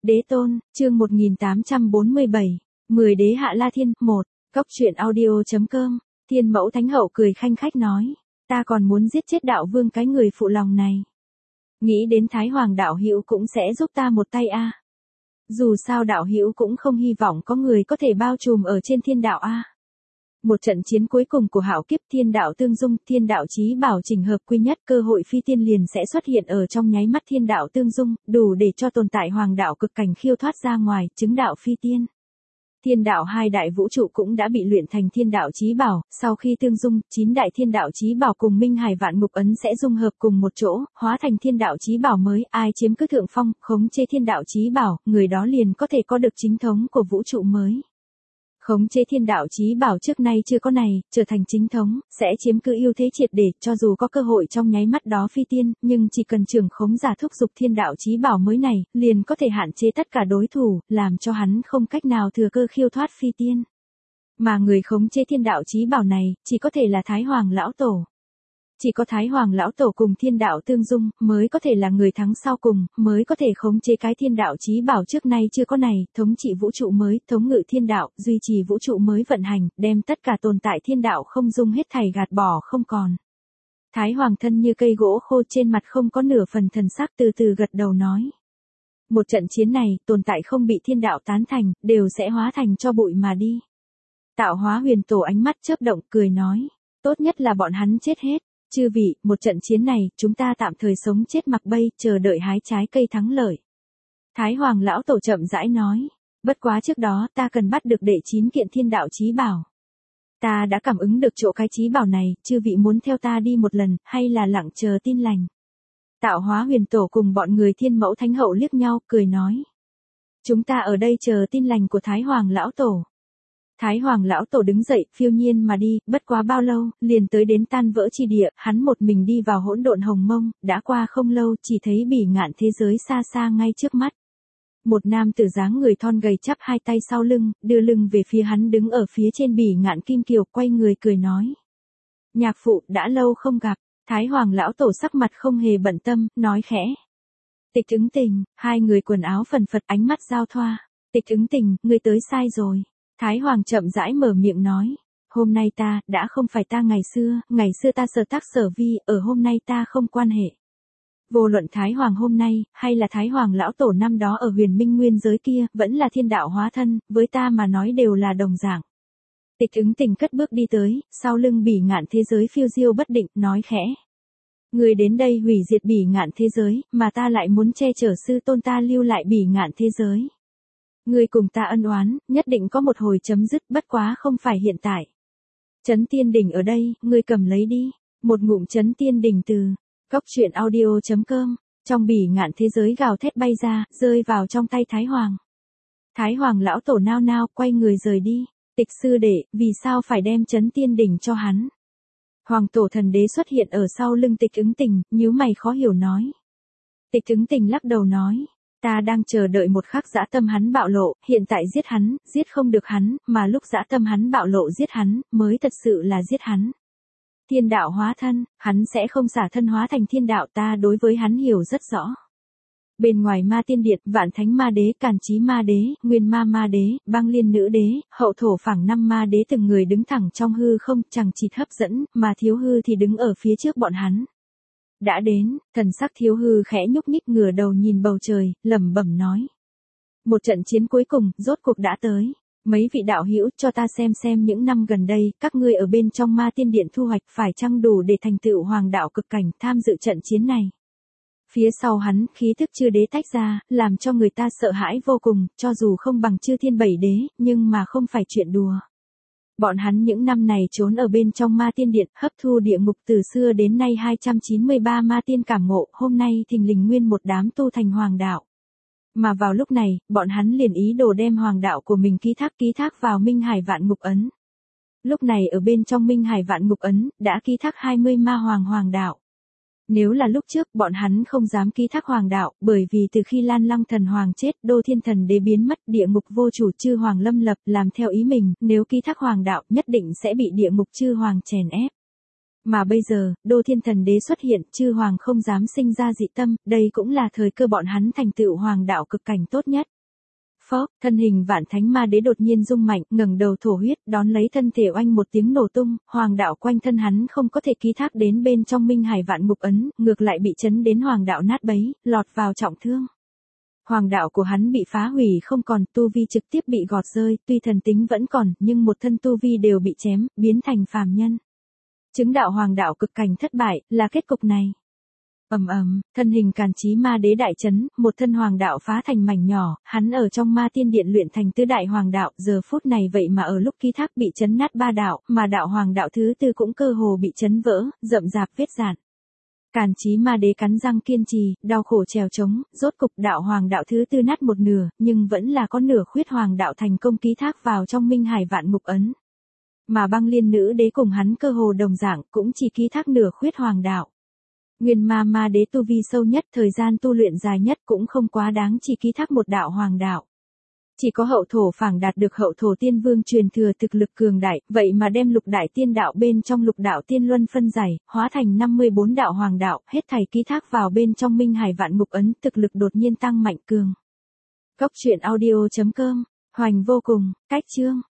Đế tôn, chương 1847, 10 đế hạ La Thiên, 1, Cốc truyện audio.com, Thiên Mẫu Thánh Hậu cười khanh khách nói, ta còn muốn giết chết đạo vương cái người phụ lòng này. Nghĩ đến Thái Hoàng đạo hữu cũng sẽ giúp ta một tay a. Dù sao đạo hữu cũng không hy vọng có người có thể bao trùm ở trên thiên đạo a. Một trận chiến cuối cùng của hạo kiếp thiên đạo tương dung, thiên đạo chí bảo chỉnh hợp quy nhất, cơ hội phi tiên liền sẽ xuất hiện ở trong nháy mắt thiên đạo tương dung, đủ để cho tồn tại hoàng đạo cực cảnh khiêu thoát ra ngoài, chứng đạo phi tiên. Thiên đạo hai đại vũ trụ cũng đã bị luyện thành thiên đạo chí bảo, sau khi tương dung, 9 đại thiên đạo chí bảo cùng Minh Hải Vạn Ngục Ấn sẽ dung hợp cùng một chỗ, hóa thành thiên đạo chí bảo mới, ai chiếm cứ thượng phong, khống chế thiên đạo chí bảo, người đó liền có thể có được chính thống của vũ trụ mới. Khống chế thiên đạo chí bảo trước nay chưa có này, trở thành chính thống, sẽ chiếm cứ ưu thế triệt để, cho dù có cơ hội trong nháy mắt đó phi tiên, nhưng chỉ cần trưởng khống giả thúc dục thiên đạo chí bảo mới này, liền có thể hạn chế tất cả đối thủ, làm cho hắn không cách nào thừa cơ khiêu thoát phi tiên. Mà người khống chế thiên đạo chí bảo này, chỉ có thể là Thái Hoàng Lão Tổ. Chỉ có Thái Hoàng Lão Tổ cùng thiên đạo tương dung, mới có thể là người thắng sau cùng, mới có thể khống chế cái thiên đạo chí bảo trước nay chưa có này, thống trị vũ trụ mới, thống ngự thiên đạo, duy trì vũ trụ mới vận hành, đem tất cả tồn tại thiên đạo không dung hết thảy gạt bỏ không còn. Thái Hoàng thân như cây gỗ khô, trên mặt không có nửa phần thần sắc, từ từ gật đầu nói. Một trận chiến này, tồn tại không bị thiên đạo tán thành, đều sẽ hóa thành cho bụi mà đi. Tạo Hóa Huyền Tổ ánh mắt chớp động, cười nói, tốt nhất là bọn hắn chết hết. Chư vị, một trận chiến này, chúng ta tạm thời sống chết mặc bay, chờ đợi hái trái cây thắng lợi. Thái Hoàng Lão Tổ chậm rãi nói, bất quá trước đó ta cần bắt được đệ 9 kiện thiên đạo chí bảo. Ta đã cảm ứng được chỗ cái chí bảo này, chư vị muốn theo ta đi một lần, hay là lặng chờ tin lành. Tạo Hóa Huyền Tổ cùng bọn người Thiên Mẫu Thánh Hậu liếc nhau, cười nói. Chúng ta ở đây chờ tin lành của Thái Hoàng Lão Tổ. Thái Hoàng Lão Tổ đứng dậy, phiêu nhiên mà đi, bất quá bao lâu, liền tới đến tan vỡ chi địa, hắn một mình đi vào hỗn độn hồng mông, đã qua không lâu, chỉ thấy bỉ ngạn thế giới xa xa ngay trước mắt. Một nam tử dáng người thon gầy chắp hai tay sau lưng, đưa lưng về phía hắn đứng ở phía trên bỉ ngạn kim kiều, quay người cười nói. Nhạc phụ, đã lâu không gặp, Thái Hoàng Lão Tổ sắc mặt không hề bận tâm, nói khẽ. Tịch Ứng Tình, hai người quần áo phần phật ánh mắt giao thoa. Tịch Ứng Tình, ngươi tới sai rồi. Thái Hoàng chậm rãi mở miệng nói, hôm nay ta, đã không phải ta ngày xưa ta sở tác sở vi, ở hôm nay ta không quan hệ. Vô luận Thái Hoàng hôm nay, hay là Thái Hoàng Lão Tổ năm đó ở huyền minh nguyên giới kia, vẫn là thiên đạo hóa thân, với ta mà nói đều là đồng dạng. Tịch Ứng Tình cất bước đi tới, sau lưng bỉ ngạn thế giới phiêu diêu bất định, nói khẽ. Người đến đây hủy diệt bỉ ngạn thế giới, mà ta lại muốn che chở sư tôn ta lưu lại bỉ ngạn thế giới. Ngươi cùng ta ân oán, nhất định có một hồi chấm dứt, bất quá không phải hiện tại. Chấn Tiên Đỉnh ở đây, ngươi cầm lấy đi. Một ngụm Chấn Tiên Đỉnh từ Cốc truyện audio.com, trong bỉ ngạn thế giới gào thét bay ra, rơi vào trong tay Thái Hoàng. Thái Hoàng Lão Tổ nao nao, quay người rời đi. Tịch sư đệ, vì sao phải đem Chấn Tiên Đỉnh cho hắn? Hoàng Tổ Thần Đế xuất hiện ở sau lưng Tịch Ứng Tình, nhíu mày khó hiểu nói. Tịch Ứng Tình lắc đầu nói. Ta đang chờ đợi một khắc dã tâm hắn bạo lộ, hiện tại giết hắn, giết không được hắn, mà lúc dã tâm hắn bạo lộ giết hắn, mới thật sự là giết hắn. Thiên đạo hóa thân, hắn sẽ không xả thân hóa thành thiên đạo, ta đối với hắn hiểu rất rõ. Bên ngoài ma tiên điện, vạn thánh ma đế, càn chí ma đế, nguyên ma ma đế, băng liên nữ đế, hậu thổ phẳng năm ma đế từng người đứng thẳng trong hư không, chẳng chịt hấp dẫn, mà thiếu hư thì đứng ở phía trước bọn hắn. Đã đến, thần sắc thiếu hư khẽ nhúc nhích ngửa đầu nhìn bầu trời, lẩm bẩm nói. Một trận chiến cuối cùng, rốt cuộc đã tới. Mấy vị đạo hữu cho ta xem những năm gần đây, các ngươi ở bên trong ma tiên điện thu hoạch phải chăng đủ để thành tựu hoàng đạo cực cảnh tham dự trận chiến này. Phía sau hắn, khí thức chư đế tách ra, làm cho người ta sợ hãi vô cùng, cho dù không bằng chư thiên bảy đế, nhưng mà không phải chuyện đùa. Bọn hắn những năm này trốn ở bên trong ma tiên điện, hấp thu địa ngục từ xưa đến nay 293 ma tiên cảm ngộ, hôm nay thình lình nguyên một đám tu thành hoàng đạo. Mà vào lúc này, bọn hắn liền ý đồ đem hoàng đạo của mình ký thác vào Minh Hải Vạn Ngục Ấn. Lúc này ở bên trong Minh Hải Vạn Ngục Ấn, đã ký thác 20 ma hoàng đạo. Nếu là lúc trước, bọn hắn không dám ký thác hoàng đạo, bởi vì từ khi Lan Lăng Thần Hoàng chết, Đô Thiên Thần Đế biến mất, địa ngục vô chủ chư hoàng lâm lập, làm theo ý mình, nếu ký thác hoàng đạo, nhất định sẽ bị địa ngục chư hoàng chèn ép. Mà bây giờ, Đô Thiên Thần Đế xuất hiện, chư hoàng không dám sinh ra dị tâm, đây cũng là thời cơ bọn hắn thành tựu hoàng đạo cực cảnh tốt nhất. Phốc, thân hình Vạn Thánh Ma Đế đột nhiên rung mạnh, ngẩng đầu thổ huyết, đón lấy thân thể oanh một tiếng nổ tung, hoàng đạo quanh thân hắn không có thể ký thác đến bên trong Minh Hải Vạn Ngục Ấn, ngược lại bị chấn đến hoàng đạo nát bấy, lọt vào trọng thương. Hoàng đạo của hắn bị phá hủy không còn, tu vi trực tiếp bị gọt rơi, tuy thần tính vẫn còn, nhưng một thân tu vi đều bị chém, biến thành phàm nhân. Chứng đạo hoàng đạo cực cảnh thất bại, là kết cục này. Thân hình Càn Chí Ma Đế đại chấn, một thân hoàng đạo phá thành mảnh nhỏ, hắn ở trong Ma Tiên Điện luyện thành tứ đại hoàng đạo, giờ phút này vậy mà ở lúc ký thác bị chấn nát ba đạo, mà đạo hoàng đạo thứ tư cũng cơ hồ bị chấn vỡ, rậm rạp vết rạn. Càn Chí Ma Đế cắn răng kiên trì, đau khổ trèo trống, rốt cục đạo hoàng đạo thứ tư nát một nửa, nhưng vẫn là có nửa khuyết hoàng đạo thành công ký thác vào trong Minh Hải Vạn Ngục Ấn. Mà Băng Liên Nữ Đế cùng hắn cơ hồ đồng dạng, cũng chỉ ký thác nửa khuyết hoàng đạo. Nguyên Ma Ma Đế tu vi sâu nhất, thời gian tu luyện dài nhất cũng không quá đáng chỉ ký thác một đạo hoàng đạo. Chỉ có Hậu Thổ Phảng đạt được Hậu Thổ Tiên Vương truyền thừa thực lực cường đại, vậy mà đem lục đại tiên đạo bên trong lục đạo tiên luân phân giải, hóa thành 54 đạo hoàng đạo, hết thảy ký thác vào bên trong Minh Hải Vạn Ngục Ấn, thực lực đột nhiên tăng mạnh cường. Góc truyện audio.com, hoành vô cùng, cách chương.